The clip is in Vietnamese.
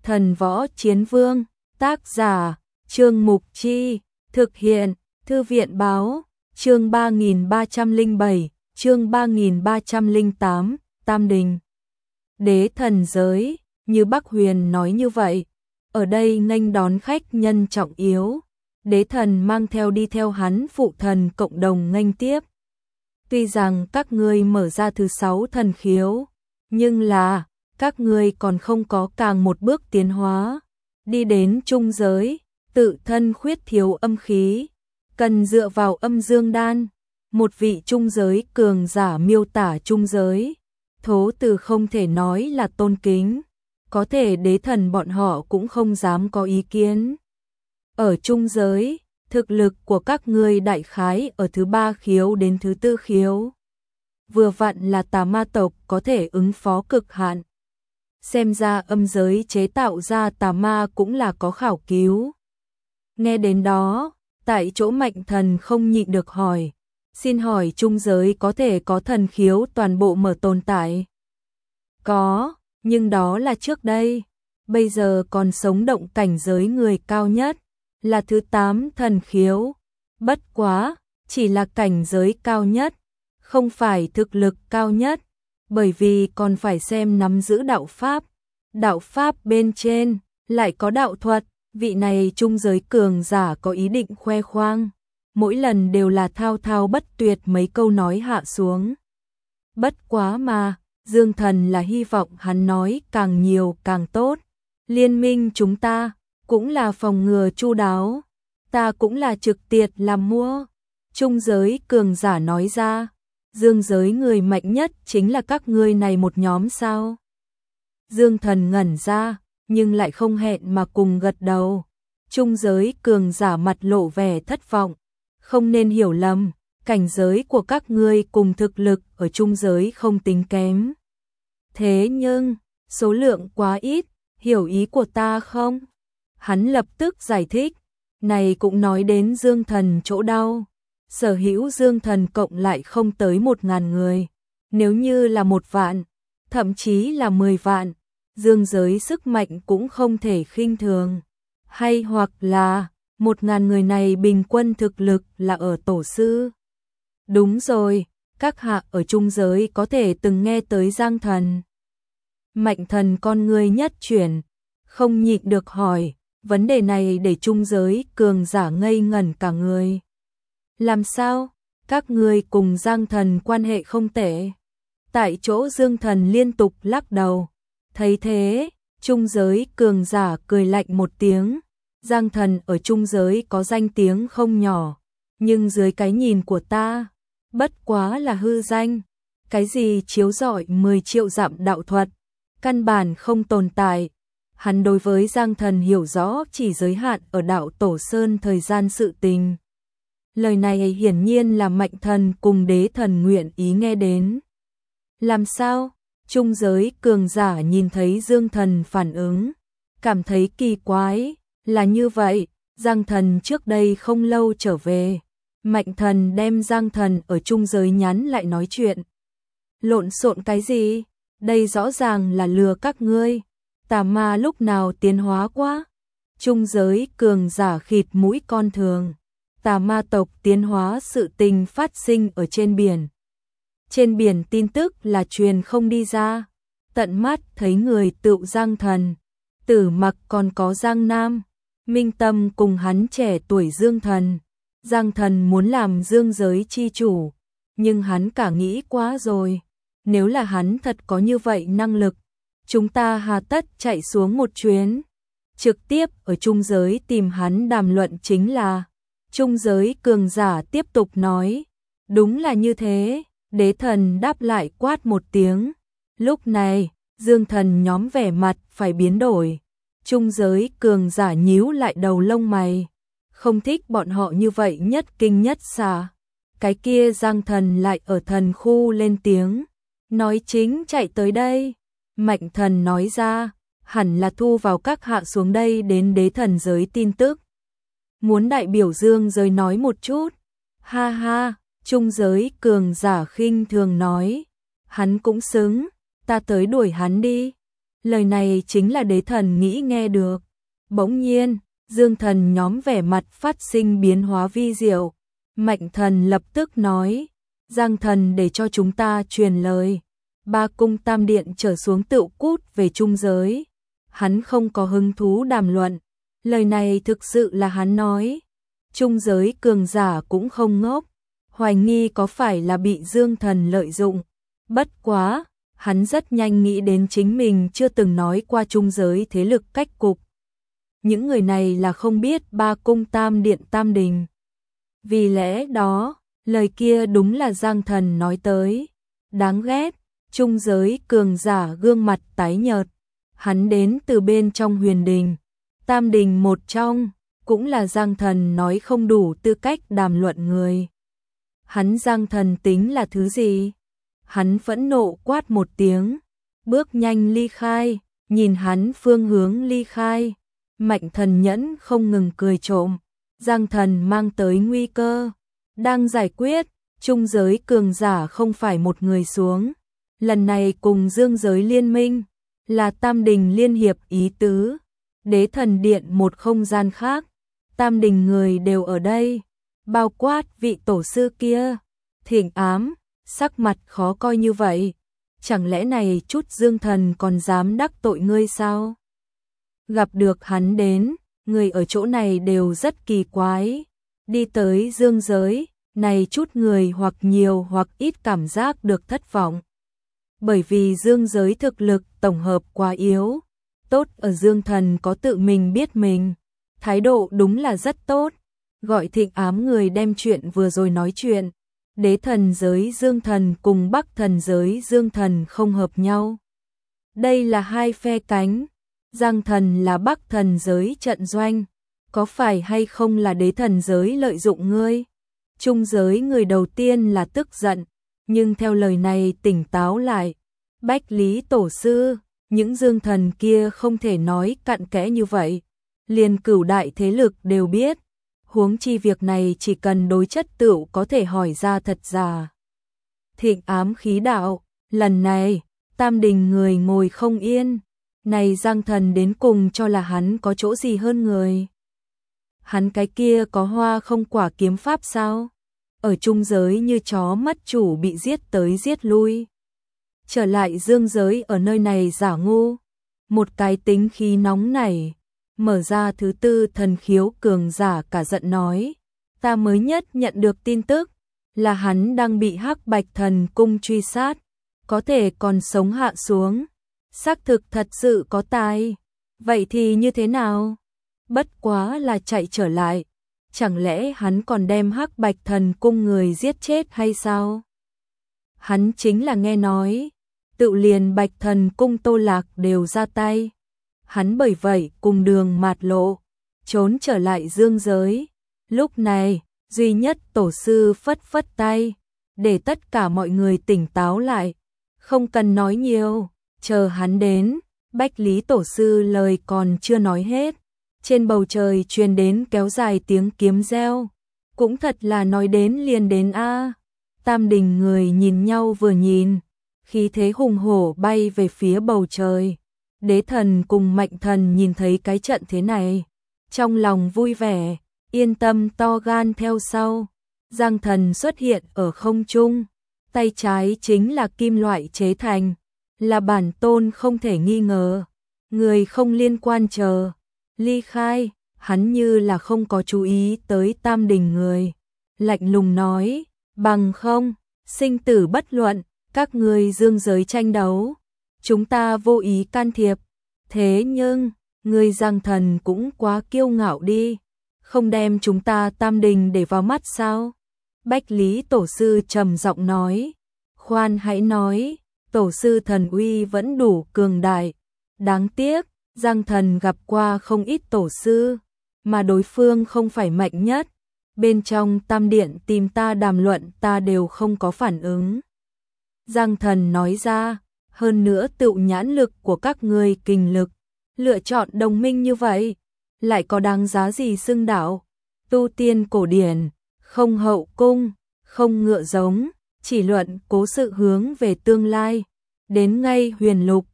Thần Võ Chiến Vương, tác giả, Trương Mục Chi, thực hiện, Thư viện Báo, chương 3307, chương 3308, Tam Đình. Đế thần giới, như Bắc Huyền nói như vậy, ở đây nghênh đón khách nhân trọng yếu, đế thần mang theo đi theo hắn phụ thần cộng đồng nghênh tiếp. Tuy rằng các ngươi mở ra thứ 6 thần khiếu, nhưng là các ngươi còn không có càng một bước tiến hóa, đi đến trung giới, tự thân khuyết thiếu âm khí, cần dựa vào âm dương đan. Một vị trung giới cường giả miêu tả trung giới, thố từ không thể nói là tôn kính, có thể đế thần bọn họ cũng không dám có ý kiến. Ở trung giới, thực lực của các ngươi đại khái ở thứ 3 khiếu đến thứ 4 khiếu. Vừa vặn là tà ma tộc có thể ứng phó cực hạn. Xem ra âm giới chế tạo ra tà ma cũng là có khảo cứu. Nghe đến đó, tại chỗ Mạnh Thần không nhịn được hỏi, xin hỏi trung giới có thể có thần khiếu toàn bộ mở tồn tại? Có, nhưng đó là trước đây. Bây giờ còn sống động cảnh giới người cao nhất, là thứ 8 thần khiếu. Bất quá, chỉ là cảnh giới cao nhất, không phải thực lực cao nhất, bởi vì còn phải xem nắm giữ đạo pháp. Đạo pháp bên trên, lại có đạo thuật, vị này trung giới cường giả có ý định khoe khoang. Mỗi lần đều là thao thao bất tuyệt mấy câu nói hạ xuống. Bất quá mà, Dương Thần là hy vọng hắn nói càng nhiều càng tốt. Liên minh chúng ta cũng là phòng ngừa chu đáo, ta cũng là trực tiệt làm mua. Trung giới cường giả nói ra, dương giới người mạnh nhất chính là các ngươi này một nhóm sao? Dương Thần ngẩn ra, nhưng lại không hẹn mà cùng gật đầu. Trung giới cường giả mặt lộ vẻ thất vọng, không nên hiểu lầm, cảnh giới của các ngươi cùng thực lực ở trung giới không tính kém. Thế nhưng, số lượng quá ít, hiểu ý của ta không? Hắn lập tức giải thích, này cũng nói đến Dương Thần chỗ đau. Sở hữu Dương Thần cộng lại không tới 1000 người. Nếu như là 1 vạn, thậm chí là 10 vạn, dương giới sức mạnh cũng không thể khinh thường. Hay hoặc là 1000 người này bình quân thực lực là ở tổ sư. Đúng rồi, các hạ ở trung giới có thể từng nghe tới Giang Thần. Mạnh Thần con người nhất chuyển, không nhịn được hỏi, vấn đề này để trung giới cường giả ngây ngẩn cả người. Làm sao? Các ngươi cùng Giang Thần quan hệ không tệ? Tại chỗ Dương Thần liên tục lắc đầu. Thấy thế, trung giới cường giả cười lạnh một tiếng. Giang Thần ở trung giới có danh tiếng không nhỏ, nhưng dưới cái nhìn của ta, bất quá là hư danh. Cái gì chiếu rọi 10 triệu dặm đạo thuật, căn bản không tồn tại. Hắn đối với Giang Thần hiểu rõ chỉ giới hạn ở đạo Tổ Sơn thời gian sự tình. Lời này hiển nhiên là Mạnh Thần cùng đế thần nguyện ý nghe đến. Làm sao? Trung giới cường giả nhìn thấy Dương Thần phản ứng, cảm thấy kỳ quái. Là như vậy, Giang Thần trước đây không lâu trở về. Mạnh Thần đem Giang Thần ở trung giới nhắn lại nói chuyện. Lộn xộn cái gì? Đây rõ ràng là lừa các ngươi. Tà ma lúc nào tiến hóa quá? Trung giới cường giả khịt mũi con thường. Tà ma tộc tiến hóa sự tình phát sinh ở trên biển. Trên biển tin tức là truyền không đi ra. Tận mắt thấy người tựu Giang Thần. Tử Mặc còn có Giang Nam. Minh Tâm cùng hắn trẻ tuổi Dương Thần. Giang Thần muốn làm dương giới chi chủ. Nhưng hắn cả nghĩ quá rồi. Nếu là hắn thật có như vậy năng lực, chúng ta hà tất chạy xuống một chuyến. Trực tiếp ở trung giới tìm hắn đàm luận chính là. Trung giới cường giả tiếp tục nói. Đúng là như thế, đế thần đáp lại quát một tiếng. Lúc này, Dương Thần nhóm vẻ mặt phải biến đổi. Trung giới cường giả nhíu lại đầu lông mày. Không thích bọn họ như vậy nhất kinh nhất xà. Cái kia Giang Thần lại ở thần khu lên tiếng. Nói chính chạy tới đây. Mạnh Thần nói ra, hẳn là thu vào các hạ xuống đây đến đế thần giới tin tức. Muốn đại biểu dương giới nói một chút. Ha ha, trung giới cường giả khinh thường nói. Hắn cũng xứng, ta tới đuổi hắn đi. Lời này chính là Đế Thần nghĩ nghe được. Bỗng nhiên, Dương Thần nhóm vẻ mặt phát sinh biến hóa vi diệu. Mạnh Thần lập tức nói, Giang Thần để cho chúng ta truyền lời. Ba cung tam điện trở xuống tựu cút về trung giới. Hắn không có hứng thú đàm luận. Lời này thực sự là hắn nói. Trung giới cường giả cũng không ngốc. Hoài nghi có phải là bị Dương Thần lợi dụng. Bất quá, hắn rất nhanh nghĩ đến chính mình chưa từng nói qua trung giới thế lực cách cục. Những người này là không biết ba cung tam điện tam đình. Vì lẽ đó, lời kia đúng là Giang Thần nói tới. Đáng ghét, trung giới cường giả gương mặt tái nhợt. Hắn đến từ bên trong huyền đình. Tam đình một trong, cũng là Giang Thần nói không đủ tư cách đàm luận người. Hắn Giang Thần tính là thứ gì? Hắn phẫn nộ quát một tiếng, bước nhanh ly khai, nhìn hắn phương hướng ly khai. Mạnh Thần nhẫn không ngừng cười trộm. Giang Thần mang tới nguy cơ, đang giải quyết, trung giới cường giả không phải một người xuống. Lần này cùng dương giới liên minh, là tam đình liên hiệp ý tứ. Đế Thần điện một không gian khác, tam đình người đều ở đây, bao quát vị tổ sư kia. Thiểm Ám, sắc mặt khó coi như vậy, chẳng lẽ này chút Dương Thần còn dám đắc tội ngươi sao? Gặp được hắn đến, người ở chỗ này đều rất kỳ quái. Đi tới dương giới, này chút người hoặc nhiều hoặc ít cảm giác được thất vọng. Bởi vì dương giới thực lực tổng hợp quá yếu. Tốt ở Dương Thần có tự mình biết mình, thái độ đúng là rất tốt. Gọi Thiểm Ám người đem chuyện vừa rồi nói chuyện. Đế thần giới Dương Thần cùng Bắc thần giới Dương Thần không hợp nhau. Đây là hai phe cánh. Giang Thần là Bắc thần giới trận doanh. Có phải hay không là Đế thần giới lợi dụng ngươi? Trung giới người đầu tiên là tức giận, nhưng theo lời này tỉnh táo lại. Bách Lý Tổ sư, những Dương Thần kia không thể nói cặn kẽ như vậy. Liền cửu đại thế lực đều biết. Huống chi việc này chỉ cần đối chất tựu có thể hỏi ra thật giả. Thiểm Ám khí đạo, lần này, tam đình người ngồi không yên. Này Giang Thần đến cùng cho là hắn có chỗ gì hơn người. Hắn cái kia có hoa không quả kiếm pháp sao? Ở trung giới như chó mất chủ bị giết tới giết lui. Trở lại dương giới ở nơi này giả ngu. Một cái tính khí nóng nảy. Mở ra thứ tư thần khiếu cường giả cả giận nói. Ta mới nhất nhận được tin tức là hắn đang bị Hắc Bạch Thần Cung truy sát. Có thể còn sống hạ xuống. Xác thực thật sự có tài. Vậy thì như thế nào? Bất quá là chạy trở lại. Chẳng lẽ hắn còn đem Hắc Bạch Thần Cung người giết chết hay sao? Hắn chính là nghe nói. Tự liền Bạch Thần Cung Tô Lạc đều ra tay. Hắn bởi vậy cùng đường mạt lộ, trốn trở lại dương giới. Lúc này, duy nhất tổ sư phất phất tay, để tất cả mọi người tỉnh táo lại. Không cần nói nhiều, chờ hắn đến. Bách Lý Tổ sư lời còn chưa nói hết. Trên bầu trời truyền đến kéo dài tiếng kiếm reo. Cũng thật là nói đến liền đến a. Tam đình người nhìn nhau vừa nhìn, khí thế hùng hổ bay về phía bầu trời. Đế Thần cùng Mạnh Thần nhìn thấy cái trận thế này, trong lòng vui vẻ, yên tâm to gan theo sau. Giang Thần xuất hiện ở không trung, tay trái chính là kim loại chế thành, là bản tôn không thể nghi ngờ. Người không liên quan chờ ly khai, hắn như là không có chú ý tới tam đình người. Lạnh lùng nói, bằng không, sinh tử bất luận, các người dương giới tranh đấu. Chúng ta vô ý can thiệp. Thế nhưng, người Giang Thần cũng quá kiêu ngạo đi. Không đem chúng ta tam đình để vào mắt sao? Bách Lý Tổ sư trầm giọng nói. Khoan hãy nói, Tổ sư thần uy vẫn đủ cường đại. Đáng tiếc, Giang Thần gặp qua không ít tổ sư, mà đối phương không phải mạnh nhất. Bên trong tam điện tìm ta đàm luận ta đều không có phản ứng. Giang Thần nói ra, hơn nữa tự nhãn lực của các ngươi kình lực, lựa chọn đồng minh như vậy, lại có đáng giá gì xưng đạo. Tu tiên cổ điển, không hậu cung, không ngựa giống, chỉ luận cố sự hướng về tương lai. Đến ngay huyền lục,